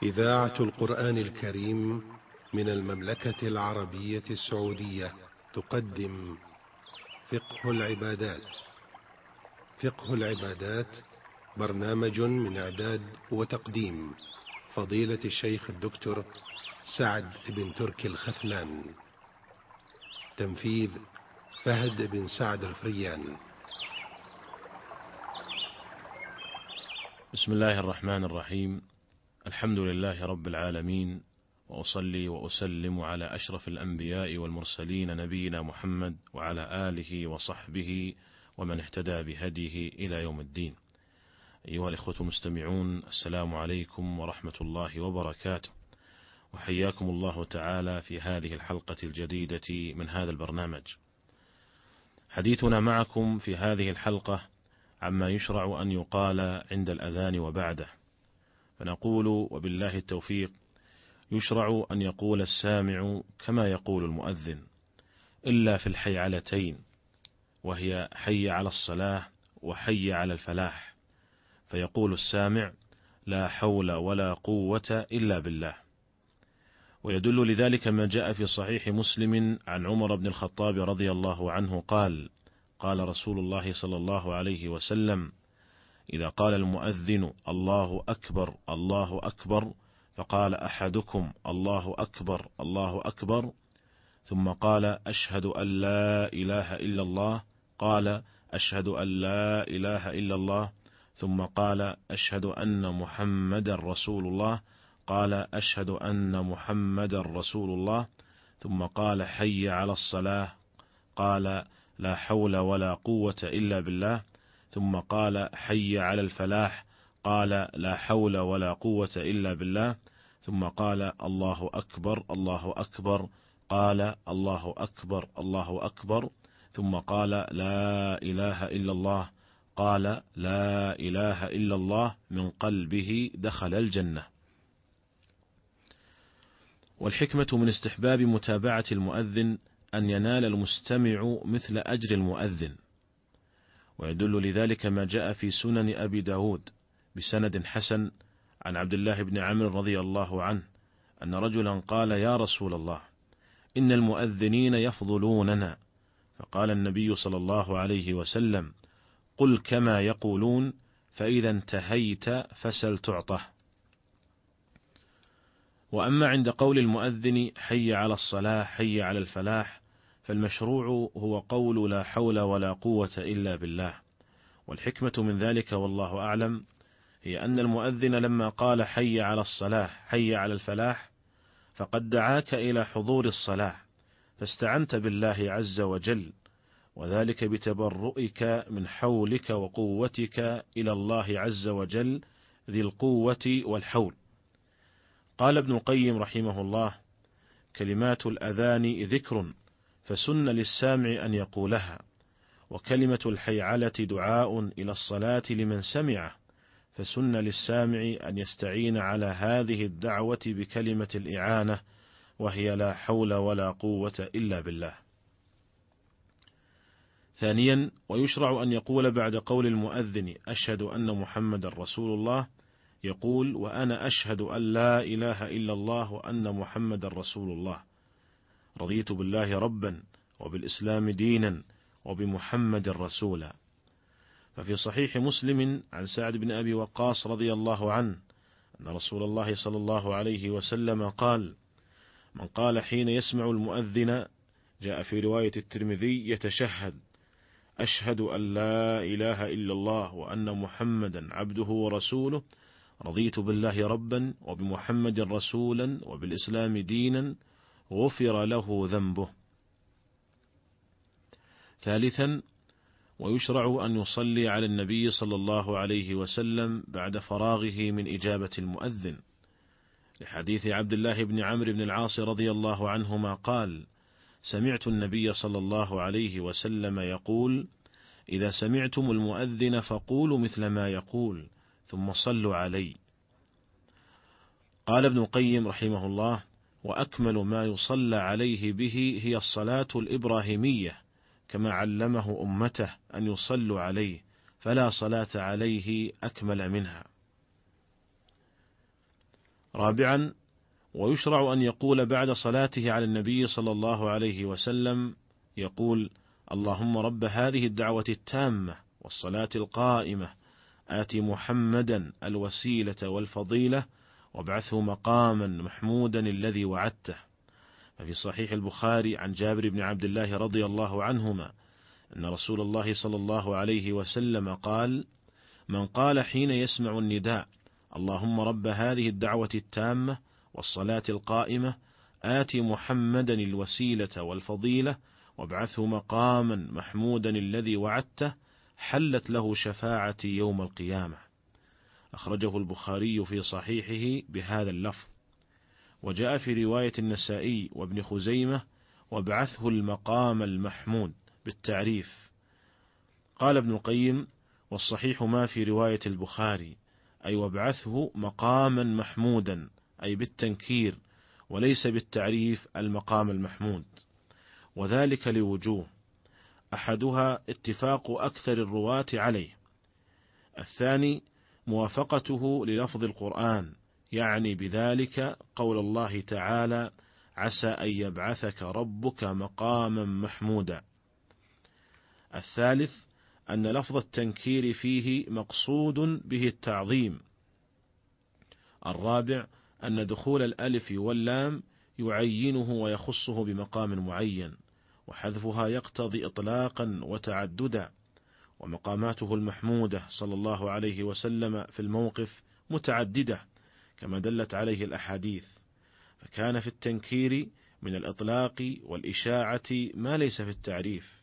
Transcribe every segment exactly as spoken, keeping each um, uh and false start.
إذاعة القرآن الكريم من المملكة العربية السعودية تقدم فقه العبادات. فقه العبادات برنامج من إعداد وتقديم فضيلة الشيخ الدكتور سعد بن تركي الخثلان. تنفيذ فهد بن سعد الفريان. بسم الله الرحمن الرحيم. الحمد لله رب العالمين، وأصلي وأسلم على أشرف الأنبياء والمرسلين نبينا محمد وعلى آله وصحبه ومن اهتدى بهديه إلى يوم الدين. أيها الإخوة المستمعون، السلام عليكم ورحمة الله وبركاته، وحياكم الله تعالى في هذه الحلقة الجديدة من هذا البرنامج. حديثنا معكم في هذه الحلقة عما يشرع أن يقال عند الأذان وبعده، فنقول وبالله التوفيق: يشرع أن يقول السامع كما يقول المؤذن، إلا في الحيعلتين، وهي حي على الصلاة وحي على الفلاح، فيقول السامع: لا حول ولا قوة إلا بالله. ويدل لذلك ما جاء في صحيح مسلم عن عمر بن الخطاب رضي الله عنه قال: قال رسول الله صلى الله عليه وسلم: إذا قال المؤذن الله أكبر الله أكبر، فقال أحدكم الله أكبر الله أكبر، ثم قال أشهد أن لا إله إلا الله، قال أشهد أن لا إله إلا الله، ثم قال أشهد أن محمد رسول الله، قال أشهد أن محمد رسول الله، ثم قال حي على الصلاة، قال لا حول ولا قوة إلا بالله، ثم قال حي على الفلاح، قال لا حول ولا قوة إلا بالله، ثم قال الله أكبر الله أكبر، قال الله أكبر الله أكبر، ثم قال لا إله إلا الله، قال لا إله إلا الله، من قلبه دخل الجنة. والحكمة من استحباب متابعة المؤذن أن ينال المستمع مثل أجر المؤذن. ويدل لذلك ما جاء في سنن أبي داود بسند حسن عن عبد الله بن عمرو رضي الله عنه أن رجلا قال: يا رسول الله، إن المؤذنين يفضلوننا. فقال النبي صلى الله عليه وسلم: قل كما يقولون، فإذا انتهيت فسل تعطه. وأما عند قول المؤذن حي على الصلاة حي على الفلاح، فالمشروع هو قول لا حول ولا قوة إلا بالله. والحكمة من ذلك والله أعلم هي أن المؤذن لما قال حي على الصلاة حي على الفلاح فقد دعاك إلى حضور الصلاة، فاستعنت بالله عز وجل، وذلك بتبرؤك من حولك وقوتك إلى الله عز وجل ذي القوة والحول. قال ابن القيم رحمه الله: كلمات الأذان ذكر، فسن للسامع أن يقولها، وكلمة الحيعلة دعاء إلى الصلاة لمن سمعه، فسن للسامع أن يستعين على هذه الدعوة بكلمة الإعانة، وهي لا حول ولا قوة إلا بالله. ثانيا، ويشرع أن يقول بعد قول المؤذن أشهد أن محمد رسول الله، يقول: وأنا أشهد أن لا إله إلا الله وأن محمد رسول الله، رضيت بالله ربا وبالإسلام دينا وبمحمد رسولا. ففي صحيح مسلم عن سعد بن أبي وقاص رضي الله عنه أن رسول الله صلى الله عليه وسلم قال: من قال حين يسمع المؤذن، جاء في رواية الترمذي يتشهد: أشهد أن لا إله إلا الله وأن محمدا عبده ورسوله، رضيت بالله ربا وبمحمد رسولا وبالإسلام دينا، غفر له ذنبه. ثالثا، ويشرع أن يصلي على النبي صلى الله عليه وسلم بعد فراغه من إجابة المؤذن، لحديث عبد الله بن عمرو بن العاص رضي الله عنهما قال: سمعت النبي صلى الله عليه وسلم يقول: إذا سمعتم المؤذن فقولوا مثل ما يقول، ثم صلوا علي. قال ابن القيم رحمه الله: وأكمل ما يصلى عليه به هي الصلاة الإبراهيمية، كما علمه أمته أن يصلوا عليه، فلا صلاة عليه أكمل منها. رابعا: ويشرع أن يقول بعد صلاته على النبي صلى الله عليه وسلم يقول: اللهم رب هذه الدعوة التامة والصلاة القائمة آت محمدا الوسيلة والفضيلة وابعثه مقاما محمودا الذي وعدته. ففي صحيح البخاري عن جابر بن عبد الله رضي الله عنهما أن رسول الله صلى الله عليه وسلم قال: من قال حين يسمع النداء اللهم رب هذه الدعوة التامة والصلاة القائمة آت محمدا الوسيلة والفضيلة وابعثه مقاما محمودا الذي وعدته حلت له شفاعتي يوم القيامة. أخرجه البخاري في صحيحه بهذا اللفظ. وجاء في رواية النسائي وابن خزيمة: وابعثه المقام المحمود بالتعريف. قال ابن القيم: والصحيح ما في رواية البخاري، أي وابعثه مقاما محمودا، أي بالتنكير وليس بالتعريف المقام المحمود، وذلك لوجوه: أحدها اتفاق أكثر الرواة عليه، الثاني موافقته للفظ القرآن، يعني بذلك قول الله تعالى: عسى أن يبعثك ربك مقاما محمودا. الثالث أن لفظ التنكير فيه مقصود به التعظيم. الرابع أن دخول الألف واللام يعينه ويخصه بمقام معين، وحذفها يقتضي إطلاقا وتعددا، ومقاماته المحمودة صلى الله عليه وسلم في الموقف متعددة كما دلت عليه الأحاديث، فكان في التنكير من الإطلاق والإشاعة ما ليس في التعريف.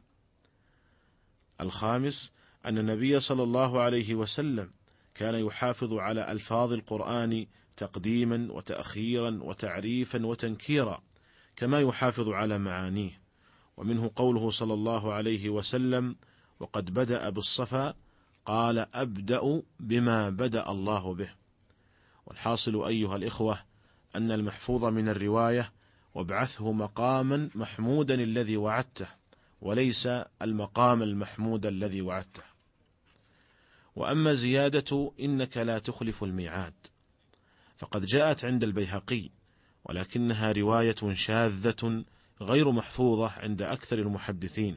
الخامس أن النبي صلى الله عليه وسلم كان يحافظ على ألفاظ القرآن تقديما وتأخيرا وتعريفا وتنكيرا كما يحافظ على معانيه، ومنه قوله صلى الله عليه وسلم: وقد بدأ بالصفا قال أبدأ بما بدأ الله به. والحاصل أيها الإخوة أن المحفوظ من الرواية وابعثه مقاما محمودا الذي وعدته، وليس المقام المحمود الذي وعدته. وأما زيادة إنك لا تخلف الميعاد فقد جاءت عند البيهقي، ولكنها رواية شاذة غير محفوظة عند أكثر المحدثين.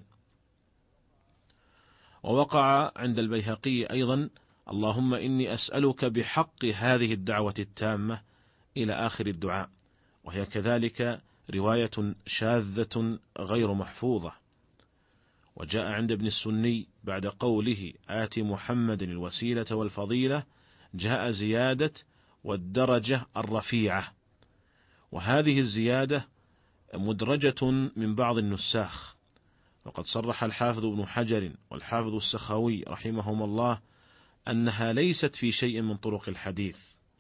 ووقع عند البيهقي أيضا: اللهم إني أسألك بحق هذه الدعوة التامة إلى آخر الدعاء، وهي كذلك رواية شاذة غير محفوظة. وجاء عند ابن السني بعد قوله آت محمد الوسيلة والفضيلة جاء زيادة والدرجة الرفيعة، وهذه الزيادة مدرجة من بعض النساخ، وقد صرح الحافظ ابن حجر والحافظ السخاوي رحمهما الله أنها ليست في شيء من طرق الحديث.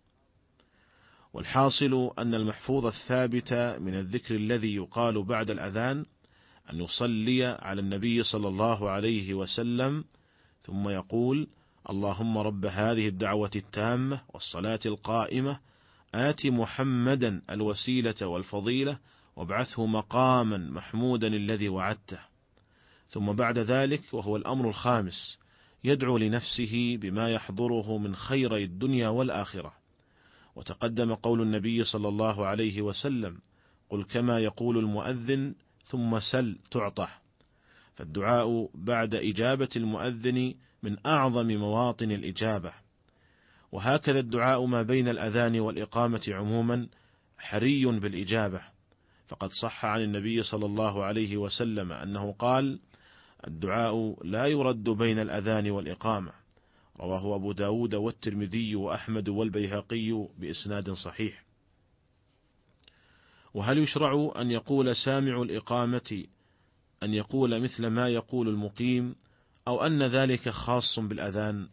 والحاصل أن المحفوظ الثابت من الذكر الذي يقال بعد الأذان أن يصلي على النبي صلى الله عليه وسلم ثم يقول: اللهم رب هذه الدعوة التامة والصلاة القائمة آت محمدا الوسيلة والفضيلة وابعثه مقاما محمودا الذي وعدته. ثم بعد ذلك، وهو الأمر الخامس، يدعو لنفسه بما يحضره من خير الدنيا والآخرة. وتقدم قول النبي صلى الله عليه وسلم: قل كما يقول المؤذن ثم سل تعطى. فالدعاء بعد إجابة المؤذن من أعظم مواطن الإجابة، وهكذا الدعاء ما بين الأذان والإقامة عموما حري بالإجابة، فقد صح عن النبي صلى الله عليه وسلم أنه قال: الدعاء لا يرد بين الأذان والإقامة. رواه أبو داود والترمذي وأحمد والبيهقي بإسناد صحيح. وهل يشرع أن يقول سامع الإقامة أن يقول مثل ما يقول المقيم، أو أن ذلك خاص بالأذان؟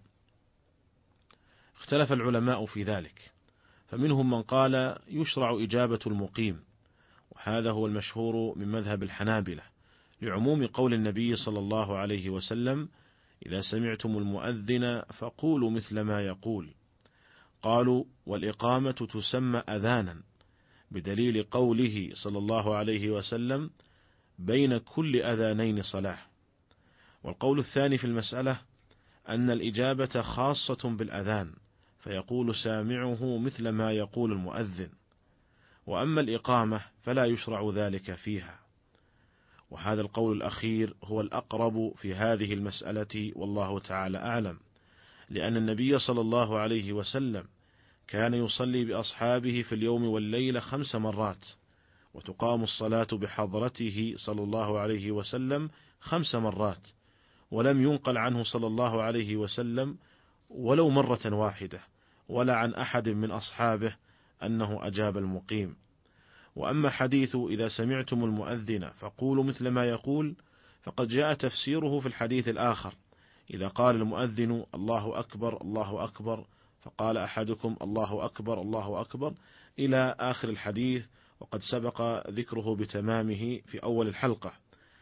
اختلف العلماء في ذلك، فمنهم من قال يشرع إجابة المقيم، وهذا هو المشهور من مذهب الحنابلة، لعموم قول النبي صلى الله عليه وسلم: إذا سمعتم المؤذن فقولوا مثل ما يقول. قالوا: والإقامة تسمى أذانا بدليل قوله صلى الله عليه وسلم: بين كل أذانين صلاة. والقول الثاني في المسألة أن الإجابة خاصة بالأذان، فيقول سامعه مثل ما يقول المؤذن، وأما الإقامة فلا يشرع ذلك فيها. وهذا القول الأخير هو الأقرب في هذه المسألة، والله تعالى أعلم، لأن النبي صلى الله عليه وسلم كان يصلي بأصحابه في اليوم والليلة خمس مرات، وتقام الصلاة بحضرته صلى الله عليه وسلم خمس مرات، ولم ينقل عنه صلى الله عليه وسلم ولو مرة واحدة، ولا عن أحد من أصحابه أنه أجاب المقيم. وأما حديث إذا سمعتم المؤذن فقولوا مثل ما يقول، فقد جاء تفسيره في الحديث الآخر: إذا قال المؤذن الله أكبر الله أكبر، فقال أحدكم الله أكبر الله أكبر، إلى آخر الحديث، وقد سبق ذكره بتمامه في أول الحلقة،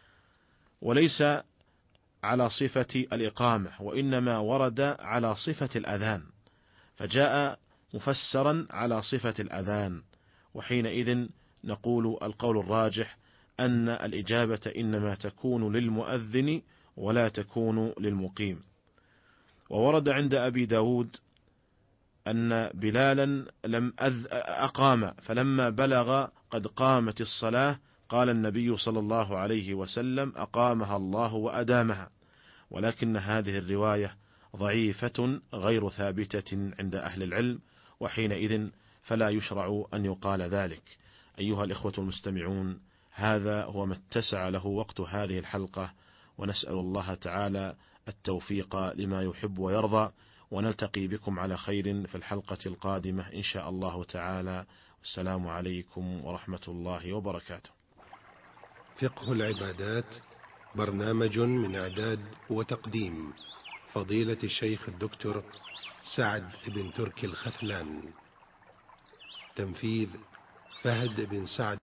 وليس على صفة الإقامة، وإنما ورد على صفة الأذان، فجاء مفسرا على صفة الأذان. وحينئذ نقول القول الراجح أن الإجابة إنما تكون للمؤذن ولا تكون للمقيم. وورد عند أبي داود أن بلالا لم أذ أقام، فلما بلغ قد قامت الصلاة قال النبي صلى الله عليه وسلم أقامها الله وأدامها، ولكن هذه الرواية ضعيفة غير ثابتة عند أهل العلم، وحينئذ فلا يشرع أن يقال ذلك. أيها الإخوة المستمعون، هذا هو ما اتسع له وقت هذه الحلقة، ونسأل الله تعالى التوفيق لما يحب ويرضى، ونلتقي بكم على خير في الحلقة القادمة إن شاء الله تعالى. والسلام عليكم ورحمة الله وبركاته. فقه العبادات برنامج من إعداد وتقديم فضيلة الشيخ الدكتور سعد بن تركي الخثلان. تنفيذ فهد بن سعد